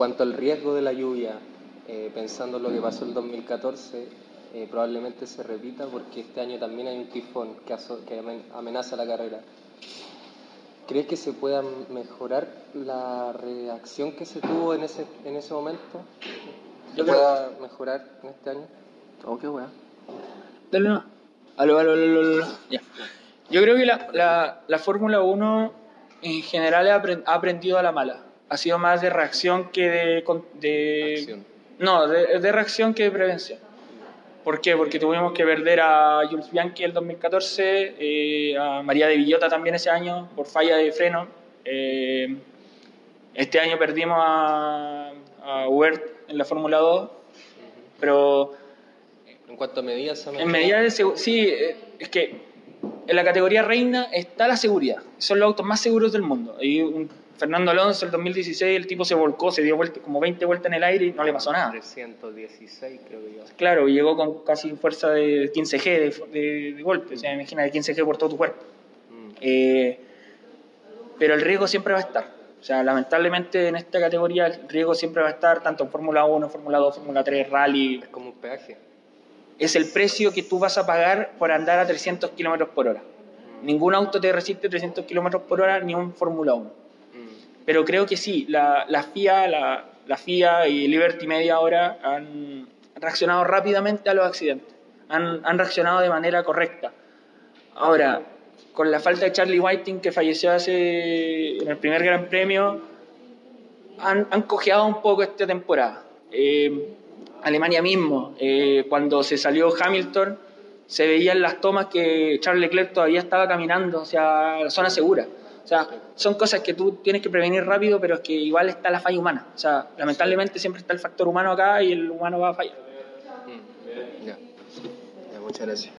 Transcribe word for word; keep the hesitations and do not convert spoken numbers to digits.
cuanto al riesgo de la lluvia, eh, pensando en lo que pasó el dos mil catorce, eh, probablemente se repita porque este año también hay un tifón que, aso- que amenaza la carrera. ¿Crees que se pueda mejorar la reacción que se tuvo en ese, en ese momento? ¿Se Yo creo- pueda mejorar en este año? Oh, qué weá. Dale no. Aló, aló, aló, aló, aló. Ya. Yo creo que la, la, la Fórmula uno en general ha, aprend- ha aprendido a la mala. Ha sido más de reacción que de... con- de Acción. No, de, de reacción que de prevención. ¿Por qué? Porque tuvimos que perder a Jules Bianchi el dos mil catorce, eh, a María de Villota también ese año por falla de freno. Eh, este año perdimos a, a Hubert en la Fórmula dos, pero En cuanto a medidas, ¿se ha en mejorado? medida de segu- sí, eh, es que en la categoría reina está la seguridad. Son los autos más seguros del mundo. Y un Fernando Alonso el dos mil dieciséis, el tipo se volcó, se dio vuelta, como veinte vueltas en el aire y no le pasó nada. trescientos dieciséis creo que yo. Claro, llegó con casi fuerza de quince G de, de, de golpe. O sea, imagina de quince G por todo tu cuerpo. Mm. Eh, pero el riesgo siempre va a estar. O sea, lamentablemente en esta categoría el riesgo siempre va a estar, tanto en Fórmula uno, Fórmula dos, Fórmula tres, Rally. Es como un peaje. Es el precio que tú vas a pagar por andar a trescientos kilómetros por hora. Mm. Ningún auto te resiste trescientos kilómetros por hora, ni un Fórmula uno. Mm. Pero creo que sí, la, la F I A, la, la F I A y Liberty Media ahora han reaccionado rápidamente a los accidentes. Han, han reaccionado de manera correcta. Ahora, con la falta de Charlie Whiting, que falleció hace en el primer Gran Premio, han, han cojeado un poco esta temporada. Eh, Alemania mismo, eh, cuando se salió Hamilton, se veían las tomas que Charles Leclerc todavía estaba caminando hacia la zona segura. O sea, son cosas que tú tienes que prevenir rápido, pero es que igual está la falla humana. O sea, lamentablemente siempre está el factor humano acá y el humano va a fallar. Mm. Ya. Ya, muchas gracias.